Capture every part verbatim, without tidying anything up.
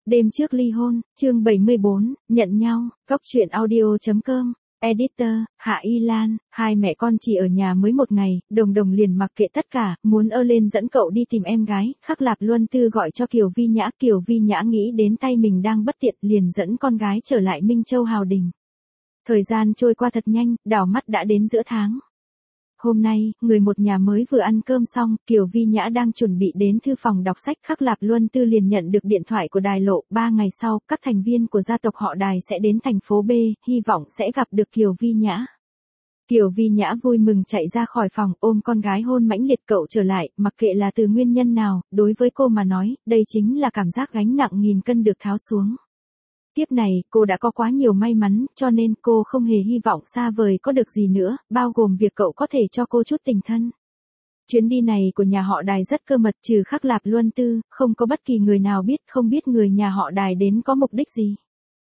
Đêm trước ly hôn, chương bảy mươi bốn, nhận nhau, Cóc truyện audio.com, editor, Hạ Y Lan, hai mẹ con chỉ ở nhà mới một ngày, Đồng Đồng liền mặc kệ tất cả, muốn ơ lên dẫn cậu đi tìm em gái, Khắc Lạp Luân Tư gọi cho Kiều Vi Nhã, Kiều Vi Nhã nghĩ đến tay mình đang bất tiện, liền dẫn con gái trở lại Minh Châu Hào Đình. Thời gian trôi qua thật nhanh, đảo mắt đã đến giữa tháng. Hôm nay, người một nhà mới vừa ăn cơm xong, Kiều Vi Nhã đang chuẩn bị đến thư phòng đọc sách, Khắc Lạp Luân Tư liền nhận được điện thoại của Đài Lộ, ba ngày sau, các thành viên của gia tộc họ Đài sẽ đến thành phố B, hy vọng sẽ gặp được Kiều Vi Nhã. Kiều Vi Nhã vui mừng chạy ra khỏi phòng, ôm con gái hôn mãnh liệt cậu trở lại, mặc kệ là từ nguyên nhân nào, đối với cô mà nói, đây chính là cảm giác gánh nặng nghìn cân được tháo xuống. Kiếp này, cô đã có quá nhiều may mắn, cho nên cô không hề hy vọng xa vời có được gì nữa, bao gồm việc cậu có thể cho cô chút tình thân. Chuyến đi này của nhà họ Đài rất cơ mật, trừ Khắc Lạp Luân Tư, không có bất kỳ người nào biết, không biết người nhà họ Đài đến có mục đích gì.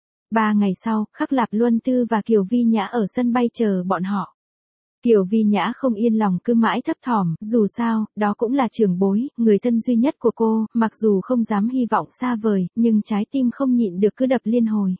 Ba ngày sau, Khắc Lạp Luân Tư và Kiều Vi Nhã ở sân bay chờ bọn họ. Kiều Vi Nhã không yên lòng cứ mãi thấp thỏm, dù sao, đó cũng là trưởng bối, người thân duy nhất của cô, mặc dù không dám hy vọng xa vời, nhưng trái tim không nhịn được cứ đập liên hồi.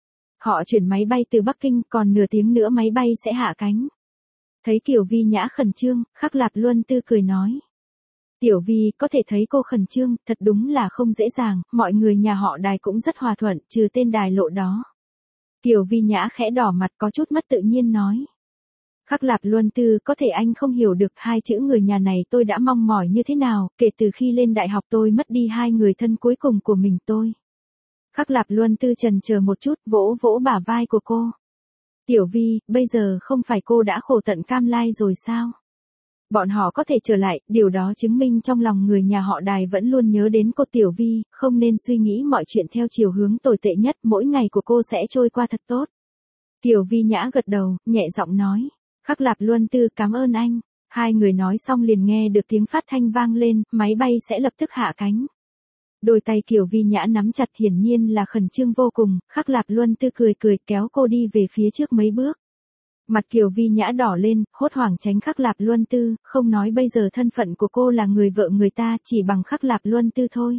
Họ chuyển máy bay từ Bắc Kinh, còn nửa tiếng nữa máy bay sẽ hạ cánh. Thấy Kiều Vi Nhã khẩn trương, Khắc Lạp Luân Tư cười nói. Tiểu Vi, có thể thấy cô khẩn trương, thật đúng là không dễ dàng, mọi người nhà họ Đài cũng rất hòa thuận, trừ tên Đài Lộ đó. Kiều Vi Nhã khẽ đỏ mặt có chút mất tự nhiên nói. Khắc Lạp Luân Tư, có thể anh không hiểu được hai chữ người nhà này tôi đã mong mỏi như thế nào, kể từ khi lên đại học tôi mất đi hai người thân cuối cùng của mình tôi. Khắc Lạp Luân Tư chần chờ một chút, vỗ vỗ bả vai của cô. Tiểu Vi, bây giờ không phải cô đã khổ tận cam lai rồi sao? Bọn họ có thể trở lại, điều đó chứng minh trong lòng người nhà họ Đài vẫn luôn nhớ đến cô Tiểu Vi, không nên suy nghĩ mọi chuyện theo chiều hướng tồi tệ nhất, mỗi ngày của cô sẽ trôi qua thật tốt. Kiều Vi Nhã gật đầu, nhẹ giọng nói. Khắc Lạp Luân Tư, cảm ơn anh. Hai người nói xong liền nghe được tiếng phát thanh vang lên, máy bay sẽ lập tức hạ cánh. Đôi tay Kiều Vi Nhã nắm chặt, hiển nhiên là khẩn trương vô cùng, Khắc Lạp Luân Tư cười cười kéo cô đi về phía trước mấy bước. Mặt Kiều Vi Nhã đỏ lên, hốt hoảng tránh Khắc Lạp Luân Tư, không nói bây giờ thân phận của cô là người vợ người ta, chỉ bằng Khắc Lạp Luân Tư thôi.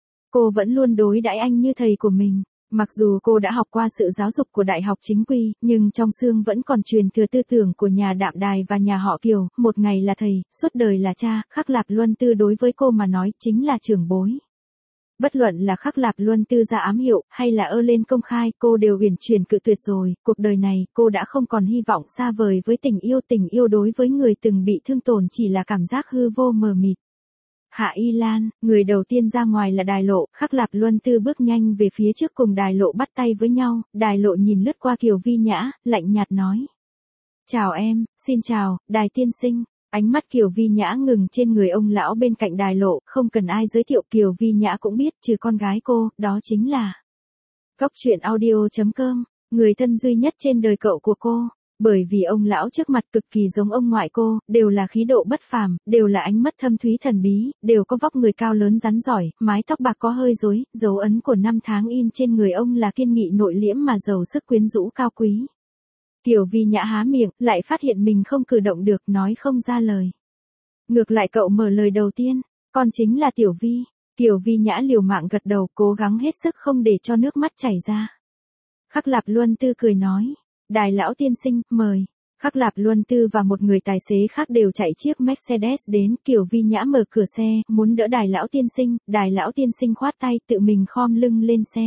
Cô vẫn luôn đối đãi anh như thầy của mình. Mặc dù cô đã học qua sự giáo dục của đại học chính quy, nhưng trong xương vẫn còn truyền thừa tư tưởng của nhà Đạm Đài và nhà họ Kiều, một ngày là thầy, suốt đời là cha, Khắc Lạp Luân Tư đối với cô mà nói chính là trưởng bối. Bất luận là Khắc Lạp Luân Tư ra ám hiệu, hay là ơ lên công khai, cô đều uyển chuyển cự tuyệt rồi, cuộc đời này, cô đã không còn hy vọng xa vời với tình yêu, tình yêu đối với người từng bị thương tổn chỉ là cảm giác hư vô mờ mịt. Hạ Y Lan, người đầu tiên ra ngoài là Đài Lộ, Khắc Lạp Luân Tư bước nhanh về phía trước cùng Đài Lộ bắt tay với nhau, Đài Lộ nhìn lướt qua Kiều Vi Nhã, lạnh nhạt nói. Chào em, xin chào, Đài tiên sinh. Ánh mắt Kiều Vi Nhã ngừng trên người ông lão bên cạnh Đài Lộ, không cần ai giới thiệu Kiều Vi Nhã cũng biết, trừ con gái cô, đó chính là Cóc truyện audio.com, người thân duy nhất trên đời cậu của cô. Bởi vì ông lão trước mặt cực kỳ giống ông ngoại cô, đều là khí độ bất phàm, đều là ánh mắt thâm thúy thần bí, đều có vóc người cao lớn rắn giỏi, mái tóc bạc có hơi rối, dấu ấn của năm tháng in trên người ông là kiên nghị nội liễm mà giàu sức quyến rũ cao quý. Kiều Vi Nhã há miệng, lại phát hiện mình không cử động được, nói không ra lời. Ngược lại cậu mở lời đầu tiên, con chính là Tiểu Vi. Kiều Vi Nhã liều mạng gật đầu, cố gắng hết sức không để cho nước mắt chảy ra. Khắc Lạp Luân Tư cười nói. Đài lão tiên sinh, mời. Khắc Lạp Luân Tư và một người tài xế khác đều chạy chiếc Mercedes đến, Kiều Vi Nhã mở cửa xe, muốn đỡ Đài lão tiên sinh, Đài lão tiên sinh khoát tay, tự mình khom lưng lên xe.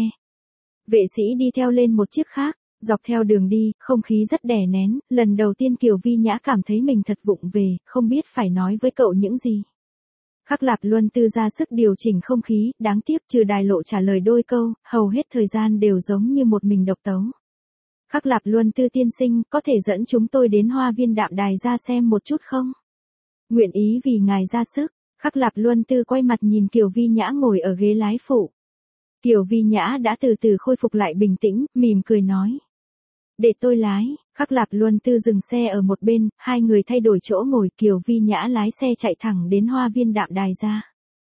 Vệ sĩ đi theo lên một chiếc khác, dọc theo đường đi, không khí rất đè nén, lần đầu tiên Kiều Vi Nhã cảm thấy mình thật vụng về, không biết phải nói với cậu những gì. Khắc Lạp Luân Tư ra sức điều chỉnh không khí, đáng tiếc trừ Đài Lộ trả lời đôi câu, hầu hết thời gian đều giống như một mình độc tấu. Khắc Lạp Luân Tư tiên sinh, có thể dẫn chúng tôi đến Hoa viên Đạm Đài ra xem một chút không? Nguyện ý vì ngài ra sức. Khắc Lạp Luân Tư quay mặt nhìn Kiều Vi Nhã ngồi ở ghế lái phụ. Kiều Vi Nhã đã từ từ khôi phục lại bình tĩnh, mỉm cười nói. Để tôi lái. Khắc Lạp Luân Tư dừng xe ở một bên, hai người thay đổi chỗ ngồi, Kiều Vi Nhã lái xe chạy thẳng đến Hoa viên Đạm Đài ra.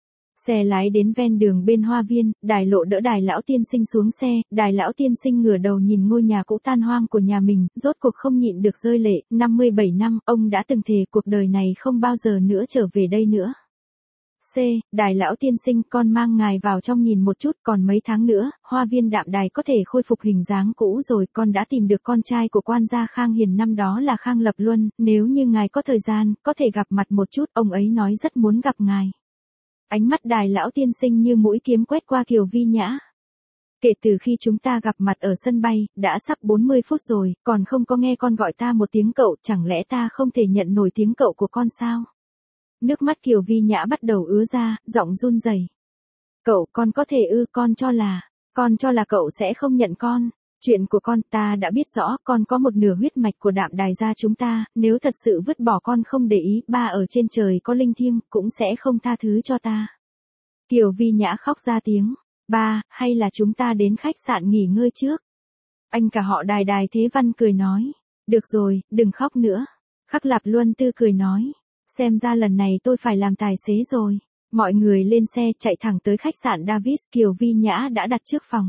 Xe lái đến ven đường bên hoa viên, Đài Lộ đỡ Đài lão tiên sinh xuống xe, Đài lão tiên sinh ngửa đầu nhìn ngôi nhà cũ tan hoang của nhà mình, rốt cuộc không nhịn được rơi lệ, năm mươi bảy năm, ông đã từng thề cuộc đời này không bao giờ nữa trở về đây nữa. C. Đài lão tiên sinh, con mang ngài vào trong nhìn một chút, còn mấy tháng nữa, hoa viên Đạm Đài có thể khôi phục hình dáng cũ rồi, con đã tìm được con trai của quan gia Khang Hiền năm đó là Khang Lập Luân, nếu như ngài có thời gian, có thể gặp mặt một chút, ông ấy nói rất muốn gặp ngài. Ánh mắt đài lão tiên sinh như mũi kiếm quét qua Kiều Vi Nhã. Kể từ khi chúng ta gặp mặt ở sân bay, đã sắp bốn mươi phút rồi, còn không có nghe con gọi ta một tiếng cậu, chẳng lẽ ta không thể nhận nổi tiếng cậu của con sao? Nước mắt Kiều Vi Nhã bắt đầu ứa ra, giọng run rẩy. Cậu, con có thể ư, con cho là, con cho là cậu sẽ không nhận con. Chuyện của con ta đã biết rõ, con có một nửa huyết mạch của Đạm Đài gia chúng ta, nếu thật sự vứt bỏ con không để ý, ba ở trên trời có linh thiêng, cũng sẽ không tha thứ cho ta. Kiều Vi Nhã khóc ra tiếng. Ba, hay là chúng ta đến khách sạn nghỉ ngơi trước? Anh cả họ Đài Đài Thế Văn cười nói. Được rồi, đừng khóc nữa. Khắc Lạp Luân Tư cười nói. Xem ra lần này tôi phải làm tài xế rồi. Mọi người lên xe chạy thẳng tới khách sạn Davis, Kiều Vi Nhã đã đặt trước phòng.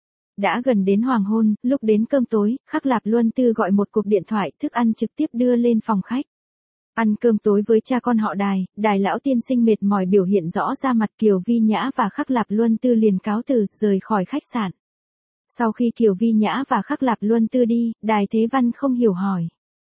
Đã gần đến hoàng hôn, lúc đến cơm tối, Khắc Lạp Luân Tư gọi một cuộc điện thoại, thức ăn trực tiếp đưa lên phòng khách. Ăn cơm tối với cha con họ Đài, Đài lão tiên sinh mệt mỏi biểu hiện rõ ra mặt, Kiều Vi Nhã và Khắc Lạp Luân Tư liền cáo từ, rời khỏi khách sạn. Sau khi Kiều Vi Nhã và Khắc Lạp Luân Tư đi, Đài Thế Văn không hiểu hỏi.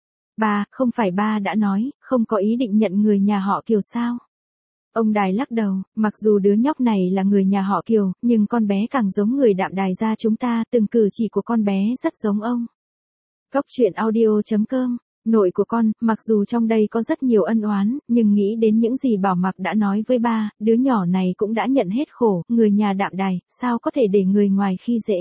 Ba, không phải ba đã nói, không có ý định nhận người nhà họ Kiều sao? Ông Đài lắc đầu, mặc dù đứa nhóc này là người nhà họ Kiều, nhưng con bé càng giống người Đạm Đài gia chúng ta, từng cử chỉ của con bé rất giống ông. Cốc truyện audio chấm com. Nội của con, mặc dù trong đây có rất nhiều ân oán, nhưng nghĩ đến những gì Bảo Mặc đã nói với ba, đứa nhỏ này cũng đã nhận hết khổ, người nhà Đạm Đài, sao có thể để người ngoài khi dễ.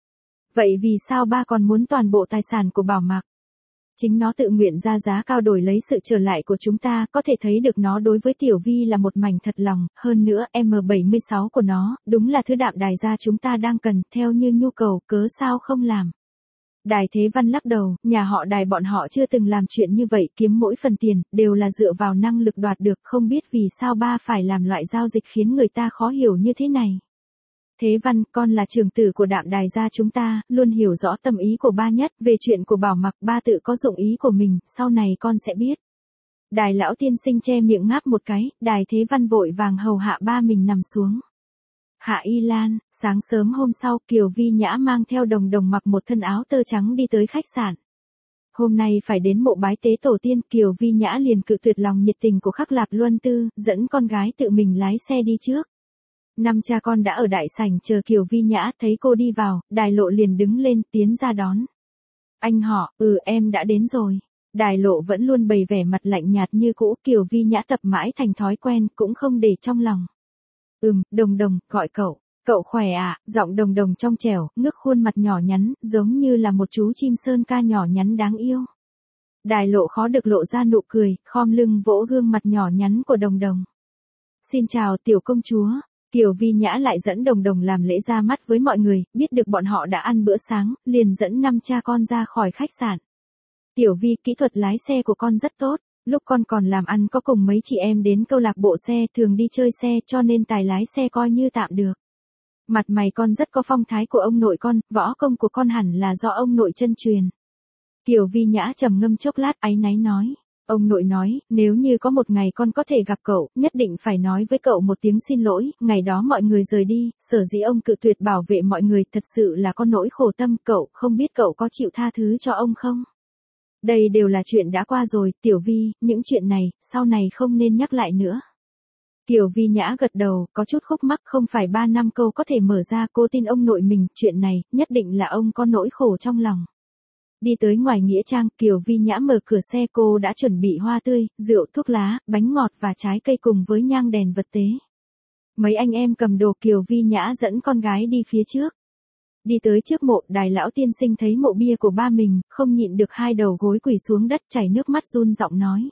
Vậy vì sao ba còn muốn toàn bộ tài sản của Bảo Mặc? Chính nó tự nguyện ra giá cao đổi lấy sự trở lại của chúng ta, có thể thấy được nó đối với Tiểu Vi là một mảnh thật lòng, hơn nữa M bảy mươi sáu của nó, đúng là thứ Đạm Đài gia chúng ta đang cần, theo như nhu cầu, cớ sao không làm. Đài Thế Văn lắc đầu, nhà họ Đài bọn họ chưa từng làm chuyện như vậy, kiếm mỗi phần tiền, đều là dựa vào năng lực đoạt được, không biết vì sao ba phải làm loại giao dịch khiến người ta khó hiểu như thế này. Thế Văn, con là trưởng tử của Đạm Đài gia chúng ta, luôn hiểu rõ tâm ý của ba nhất, về chuyện của Bảo Mặc, ba tự có dụng ý của mình, sau này con sẽ biết. Đài lão tiên sinh che miệng ngáp một cái, Đài Thế Văn vội vàng hầu hạ ba mình nằm xuống. Hạ Y Lan, sáng sớm hôm sau, Kiều Vi Nhã mang theo Đồng Đồng mặc một thân áo tơ trắng đi tới khách sạn. Hôm nay phải đến mộ bái tế tổ tiên, Kiều Vi Nhã liền cự tuyệt lòng nhiệt tình của Khắc Lạp Luân Tư, dẫn con gái tự mình lái xe đi trước. Năm cha con đã ở đại sảnh chờ Kiều Vi Nhã, thấy cô đi vào, Đài Lộ liền đứng lên, tiến ra đón. Anh họ, ừ em đã đến rồi. Đài Lộ vẫn luôn bày vẻ mặt lạnh nhạt như cũ, Kiều Vi Nhã tập mãi thành thói quen, cũng không để trong lòng. Ừm, Đồng Đồng, gọi cậu. Cậu khỏe à, giọng Đồng Đồng trong trẻo, ngước khuôn mặt nhỏ nhắn, giống như là một chú chim sơn ca nhỏ nhắn đáng yêu. Đài Lộ khó được lộ ra nụ cười, khom lưng vỗ gương mặt nhỏ nhắn của Đồng Đồng. Xin chào tiểu công chúa. Kiều Vi Nhã lại dẫn Đồng Đồng làm lễ ra mắt với mọi người, biết được bọn họ đã ăn bữa sáng, liền dẫn năm cha con ra khỏi khách sạn. Tiểu Vi, kỹ thuật lái xe của con rất tốt. Lúc con còn làm ăn có cùng mấy chị em đến câu lạc bộ xe, thường đi chơi xe, cho nên tài lái xe coi như tạm được. Mặt mày con rất có phong thái của ông nội con, võ công của con hẳn là do ông nội chân truyền. Kiều Vi Nhã trầm ngâm chốc lát, áy náy nói. Ông nội nói, nếu như có một ngày con có thể gặp cậu, nhất định phải nói với cậu một tiếng xin lỗi, ngày đó mọi người rời đi, sở dĩ ông cự tuyệt bảo vệ mọi người, thật sự là có nỗi khổ tâm, cậu, không biết cậu có chịu tha thứ cho ông không? Đây đều là chuyện đã qua rồi, Tiểu Vi, những chuyện này, sau này không nên nhắc lại nữa. Kiều Vi Nhã gật đầu, có chút khúc mắc, không phải ba năm câu có thể mở ra, cô tin ông nội mình, chuyện này, nhất định là ông có nỗi khổ trong lòng. Đi tới ngoài nghĩa trang, Kiều Vi Nhã mở cửa xe, cô đã chuẩn bị hoa tươi, rượu, thuốc lá, bánh ngọt và trái cây cùng với nhang đèn vật tế. Mấy anh em cầm đồ, Kiều Vi Nhã dẫn con gái đi phía trước. Đi tới trước mộ, Đài lão tiên sinh thấy mộ bia của ba mình, không nhịn được hai đầu gối quỳ xuống đất, chảy nước mắt run giọng nói.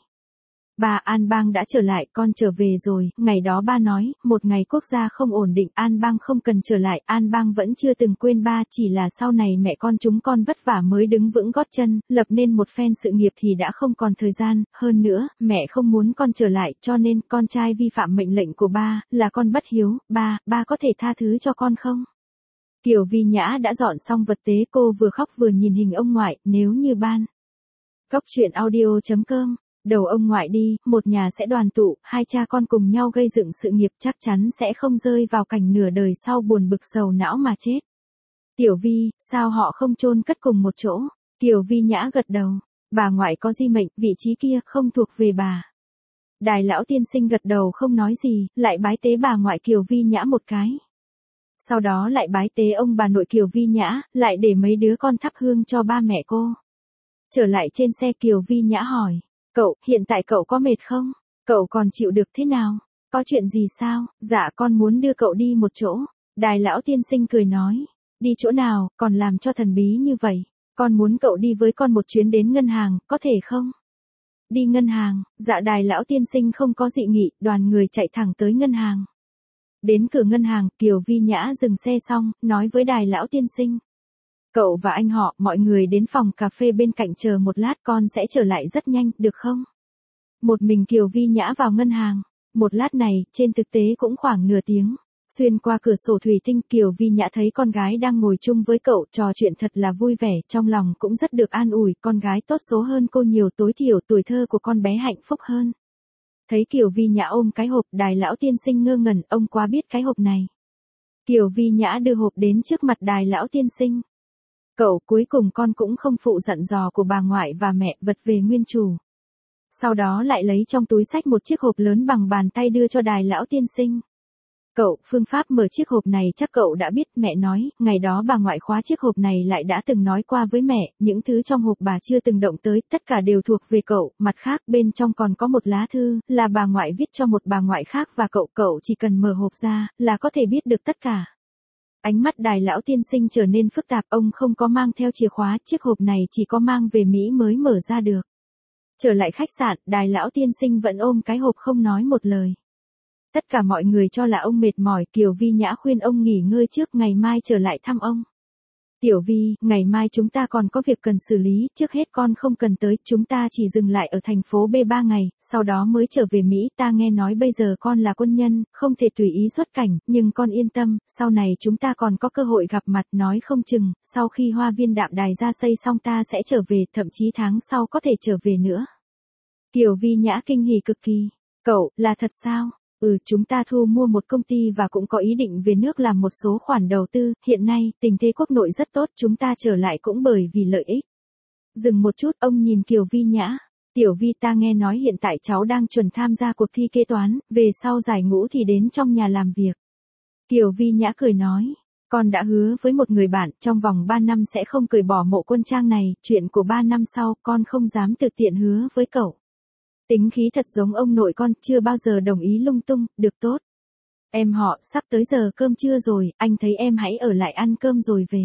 Ba, An Bang đã trở lại, con trở về rồi, ngày đó ba nói, một ngày quốc gia không ổn định, An Bang không cần trở lại, An Bang vẫn chưa từng quên ba, chỉ là sau này mẹ con chúng con vất vả mới đứng vững gót chân, lập nên một phen sự nghiệp thì đã không còn thời gian, hơn nữa, mẹ không muốn con trở lại, cho nên, con trai vi phạm mệnh lệnh của ba, là con bất hiếu, ba, ba có thể tha thứ cho con không? Kiều Vi Nhã đã dọn xong vật tế, cô vừa khóc vừa nhìn hình ông ngoại, nếu như ban. Cốc truyện audio chấm com Đầu ông ngoại đi, một nhà sẽ đoàn tụ, hai cha con cùng nhau gây dựng sự nghiệp chắc chắn sẽ không rơi vào cảnh nửa đời sau buồn bực sầu não mà chết. Tiểu Vi, sao họ không chôn cất cùng một chỗ? Kiều Vi Nhã gật đầu. Bà ngoại có di mệnh, vị trí kia không thuộc về bà. Đài lão tiên sinh gật đầu không nói gì, lại bái tế bà ngoại Kiều Vi Nhã một cái. Sau đó lại bái tế ông bà nội Kiều Vi Nhã, lại để mấy đứa con thắp hương cho ba mẹ cô. Trở lại trên xe Kiều Vi Nhã hỏi, cậu, hiện tại cậu có mệt không? Cậu còn chịu được thế nào? Có chuyện gì sao? Dạ con muốn đưa cậu đi một chỗ. Đài lão tiên sinh cười nói, đi chỗ nào, còn làm cho thần bí như vậy? Con muốn cậu đi với con một chuyến đến ngân hàng, có thể không? Đi ngân hàng, dạ đài lão tiên sinh không có dị nghị, đoàn người chạy thẳng tới ngân hàng. Đến cửa ngân hàng, Kiều Vi Nhã dừng xe xong, nói với đài lão tiên sinh. Cậu và anh họ, mọi người đến phòng cà phê bên cạnh chờ một lát, con sẽ trở lại rất nhanh, được không? Một mình Kiều Vi Nhã vào ngân hàng. Một lát này, trên thực tế cũng khoảng nửa tiếng. Xuyên qua cửa sổ thủy tinh, Kiều Vi Nhã thấy con gái đang ngồi chung với cậu, trò chuyện thật là vui vẻ, trong lòng cũng rất được an ủi, con gái tốt số hơn cô nhiều, tối thiểu tuổi thơ của con bé hạnh phúc hơn. Thấy Kiều Vi Nhã ôm cái hộp, đài lão tiên sinh ngơ ngẩn, ông quá biết cái hộp này. Kiều Vi Nhã đưa hộp đến trước mặt đài lão tiên sinh. Cậu, cuối cùng con cũng không phụ dặn dò của bà ngoại và mẹ, vật về nguyên chủ. Sau đó lại lấy trong túi xách một chiếc hộp lớn bằng bàn tay đưa cho đài lão tiên sinh. Cậu, phương pháp mở chiếc hộp này chắc cậu đã biết, mẹ nói, ngày đó bà ngoại khóa chiếc hộp này lại đã từng nói qua với mẹ, những thứ trong hộp bà chưa từng động tới, tất cả đều thuộc về cậu, mặt khác bên trong còn có một lá thư, là bà ngoại viết cho một bà ngoại khác và cậu, cậu chỉ cần mở hộp ra, là có thể biết được tất cả. Ánh mắt đài lão tiên sinh trở nên phức tạp, ông không có mang theo chìa khóa, chiếc hộp này chỉ có mang về Mỹ mới mở ra được. Trở lại khách sạn, đài lão tiên sinh vẫn ôm cái hộp không nói một lời. Tất cả mọi người cho là ông mệt mỏi, Kiều Vi Nhã khuyên ông nghỉ ngơi trước, ngày mai trở lại thăm ông. Tiểu Vi, ngày mai chúng ta còn có việc cần xử lý, trước hết con không cần tới, chúng ta chỉ dừng lại ở thành phố B ba ngày, sau đó mới trở về Mỹ, ta nghe nói bây giờ con là quân nhân, không thể tùy ý xuất cảnh, nhưng con yên tâm, sau này chúng ta còn có cơ hội gặp mặt, nói không chừng, sau khi Hoa Viên Đạm Đài ra xây xong ta sẽ trở về, thậm chí tháng sau có thể trở về nữa. Kiều Vi Nhã kinh hỉ cực kỳ. Cậu, là thật sao? Ừ, chúng ta thu mua một công ty và cũng có ý định về nước làm một số khoản đầu tư, hiện nay, tình thế quốc nội rất tốt, chúng ta trở lại cũng bởi vì lợi ích. Dừng một chút, ông nhìn Kiều Vi Nhã. Tiểu Vi, ta nghe nói hiện tại cháu đang chuẩn tham gia cuộc thi kế toán, về sau giải ngũ thì đến trong nhà làm việc. Kiều Vi Nhã cười nói, con đã hứa với một người bạn, trong vòng ba năm sẽ không cởi bỏ mộ quân trang này, chuyện của ba năm sau, con không dám thực tiện hứa với cậu. Tính khí thật giống ông nội con, chưa bao giờ đồng ý lung tung, được tốt. Em họ, sắp tới giờ cơm trưa rồi, anh thấy em hãy ở lại ăn cơm rồi về.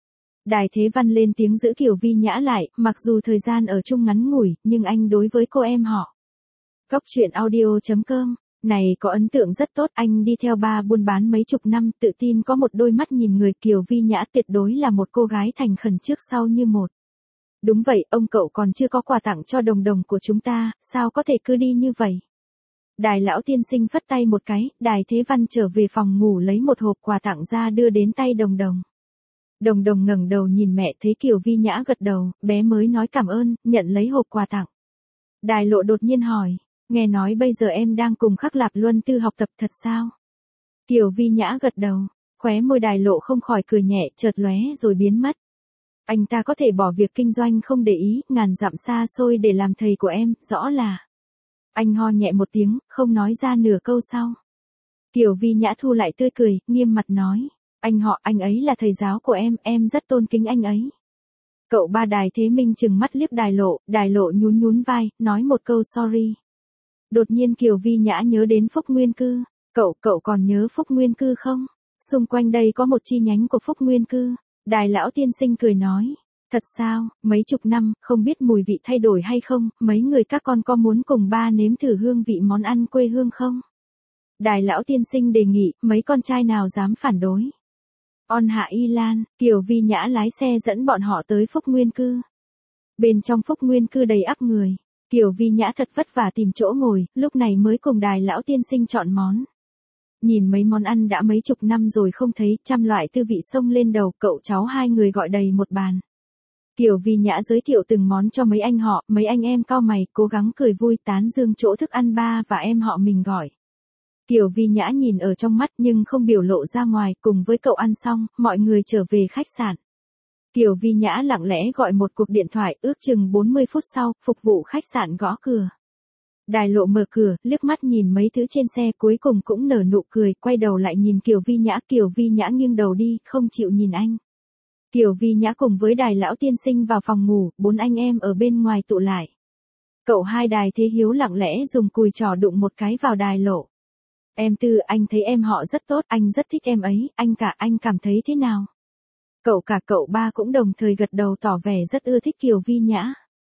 Đài Thế Văn lên tiếng giữ Kiều Vi Nhã lại, mặc dù thời gian ở chung ngắn ngủi, nhưng anh đối với cô em họ. Góc truyện audio chấm com, này có ấn tượng rất tốt, anh đi theo ba buôn bán mấy chục năm, tự tin có một đôi mắt nhìn người, Kiều Vi Nhã tuyệt đối là một cô gái thành khẩn trước sau như một. Đúng vậy, ông cậu còn chưa có quà tặng cho đồng đồng của chúng ta, sao có thể cứ đi như vậy? Đài lão tiên sinh phất tay một cái, Đài Thế Văn trở về phòng ngủ lấy một hộp quà tặng ra đưa đến tay đồng đồng. Đồng đồng ngẩng đầu nhìn mẹ, thấy Kiều Vi Nhã gật đầu, bé mới nói cảm ơn, nhận lấy hộp quà tặng. Đài Lộ đột nhiên hỏi, nghe nói bây giờ em đang cùng Khắc Lạp Luân Tư học tập thật sao? Kiều Vi Nhã gật đầu, khóe môi Đài Lộ không khỏi cười nhẹ, chợt lóe rồi biến mất. Anh ta có thể bỏ việc kinh doanh không để ý, ngàn dặm xa xôi để làm thầy của em, rõ là. Anh ho nhẹ một tiếng, không nói ra nửa câu sau. Kiều Vi Nhã thu lại tươi cười, nghiêm mặt nói. Anh họ, anh ấy là thầy giáo của em, em rất tôn kính anh ấy. Cậu ba Đài Thế Minh trừng mắt liếc Đài Lộ, Đài Lộ nhún nhún vai, nói một câu sorry. Đột nhiên Kiều Vi Nhã nhớ đến Phúc Nguyên Cư. Cậu, cậu còn nhớ Phúc Nguyên Cư không? Xung quanh đây có một chi nhánh của Phúc Nguyên Cư. Đài lão tiên sinh cười nói, thật sao, mấy chục năm, không biết mùi vị thay đổi hay không, mấy người các con có muốn cùng ba nếm thử hương vị món ăn quê hương không? Đài lão tiên sinh đề nghị, mấy con trai nào dám phản đối? On Hạ Y Lan, Kiều Vi Nhã lái xe dẫn bọn họ tới Phúc Nguyên Cư. Bên trong Phúc Nguyên Cư đầy ắp người, Kiều Vi Nhã thật vất vả tìm chỗ ngồi, lúc này mới cùng Đài lão tiên sinh chọn món. Nhìn mấy món ăn đã mấy chục năm rồi không thấy, trăm loại tư vị xông lên đầu, cậu cháu hai người gọi đầy một bàn. Kiều Vi Nhã giới thiệu từng món cho mấy anh họ, mấy anh em cau mày, cố gắng cười vui tán dương chỗ thức ăn ba và em họ mình gọi. Kiều Vi Nhã nhìn ở trong mắt nhưng không biểu lộ ra ngoài, cùng với cậu ăn xong, mọi người trở về khách sạn. Kiều Vi Nhã lặng lẽ gọi một cuộc điện thoại, ước chừng bốn mươi phút sau, phục vụ khách sạn gõ cửa. Đài Lộ mở cửa, liếc mắt nhìn mấy thứ trên xe, cuối cùng cũng nở nụ cười, quay đầu lại nhìn Kiều Vi Nhã. Kiều Vi Nhã nghiêng đầu đi, không chịu nhìn anh. Kiều Vi Nhã cùng với Đài lão tiên sinh vào phòng ngủ, bốn anh em ở bên ngoài tụ lại. Cậu hai Đài Thế Hiếu lặng lẽ dùng cùi trò đụng một cái vào Đài Lộ. Em Tư, anh thấy em họ rất tốt, anh rất thích em ấy, anh cả, anh cảm thấy thế nào? Cậu cả cậu ba cũng đồng thời gật đầu tỏ vẻ rất ưa thích Kiều Vi Nhã.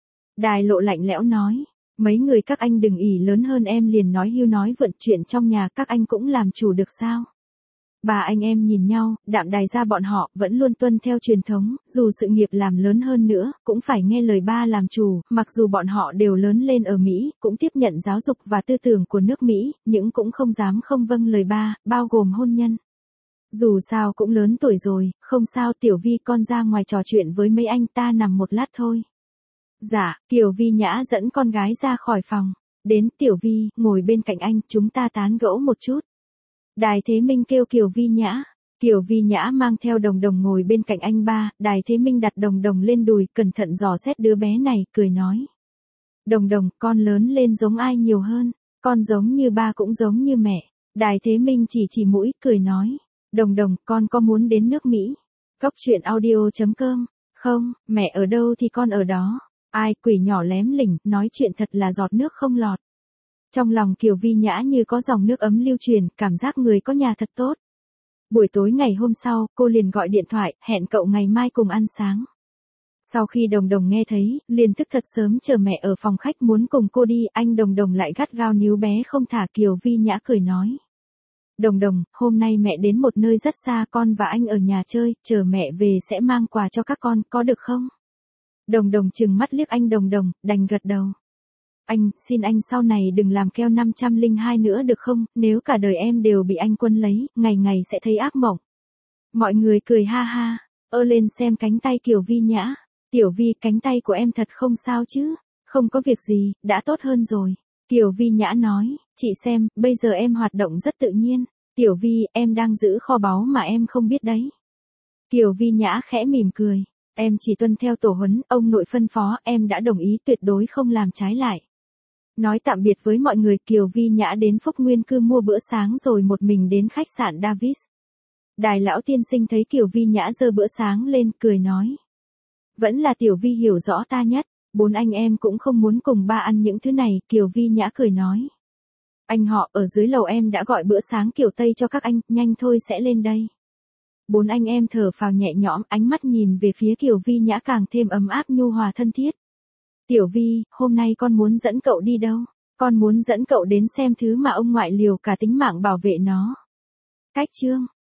Đài Lộ lạnh lẽo nói, mấy người các anh đừng ỷ lớn hơn em liền nói hưu nói vượn, chuyện trong nhà các anh cũng làm chủ được sao? Ba anh em nhìn nhau, Đạm Đài gia bọn họ vẫn luôn tuân theo truyền thống, dù sự nghiệp làm lớn hơn nữa, cũng phải nghe lời ba làm chủ, mặc dù bọn họ đều lớn lên ở Mỹ, cũng tiếp nhận giáo dục và tư tưởng của nước Mỹ, nhưng cũng không dám không vâng lời ba, bao gồm hôn nhân. Dù sao cũng lớn tuổi rồi, không sao, Tiểu Vi con ra ngoài trò chuyện với mấy anh, ta nằm một lát thôi. Dạ, Kiều Vi Nhã dẫn con gái ra khỏi phòng. Đến, Tiểu Vi, ngồi bên cạnh anh, chúng ta tán gẫu một chút. Đài Thế Minh kêu Kiều Vi Nhã. Kiều Vi Nhã mang theo Đồng Đồng ngồi bên cạnh anh ba, Đài Thế Minh đặt Đồng Đồng lên đùi, cẩn thận dò xét đứa bé này, cười nói. Đồng Đồng, con lớn lên giống ai nhiều hơn? Con giống như ba cũng giống như mẹ. Đài Thế Minh chỉ chỉ mũi, cười nói. Đồng Đồng, con có muốn đến nước Mỹ? Cốc truyện audio chấm com. Không, mẹ ở đâu thì con ở đó. Ai, quỷ nhỏ lém lỉnh, nói chuyện thật là giọt nước không lọt. Trong lòng Kiều Vi Nhã như có dòng nước ấm lưu truyền, cảm giác người có nhà thật tốt. Buổi tối ngày hôm sau, cô liền gọi điện thoại, hẹn cậu ngày mai cùng ăn sáng. Sau khi Đồng Đồng nghe thấy, liền thức thật sớm chờ mẹ ở phòng khách muốn cùng cô đi, anh Đồng Đồng lại gắt gao níu bé không thả. Kiều Vi Nhã cười nói. Đồng Đồng, hôm nay mẹ đến một nơi rất xa, con và anh ở nhà chơi, chờ mẹ về sẽ mang quà cho các con, có được không? Đồng Đồng trừng mắt liếc anh Đồng Đồng, đành gật đầu. Anh, xin anh sau này đừng làm keo năm trăm lẻ hai nữa được không, nếu cả đời em đều bị anh Quân lấy, ngày ngày sẽ thấy ác mộng. Mọi người cười ha ha, ơ lên xem cánh tay Kiều Vi Nhã. Tiểu Vi, cánh tay của em thật không sao chứ? Không có việc gì, đã tốt hơn rồi. Kiều Vi Nhã nói, chị xem, bây giờ em hoạt động rất tự nhiên. Tiểu Vi, em đang giữ kho báu mà em không biết đấy. Kiều Vi Nhã khẽ mỉm cười. Em chỉ tuân theo tổ huấn, ông nội phân phó, em đã đồng ý tuyệt đối không làm trái lại. Nói tạm biệt với mọi người, Kiều Vi Nhã đến Phúc Nguyên Cư mua bữa sáng rồi một mình đến khách sạn Davis. Đài lão tiên sinh thấy Kiều Vi Nhã giơ bữa sáng lên, cười nói. Vẫn là Tiểu Vi hiểu rõ ta nhất, bốn anh em cũng không muốn cùng ba ăn những thứ này, Kiều Vi Nhã cười nói. Anh họ, ở dưới lầu em đã gọi bữa sáng kiểu Tây cho các anh, nhanh thôi sẽ lên đây. Bốn anh em thở phào nhẹ nhõm, ánh mắt nhìn về phía Kiều Vi Nhã càng thêm ấm áp nhu hòa thân thiết. Tiểu Vi, hôm nay con muốn dẫn cậu đi đâu? Con muốn dẫn cậu đến xem thứ mà ông ngoại liều cả tính mạng bảo vệ nó. Cách chương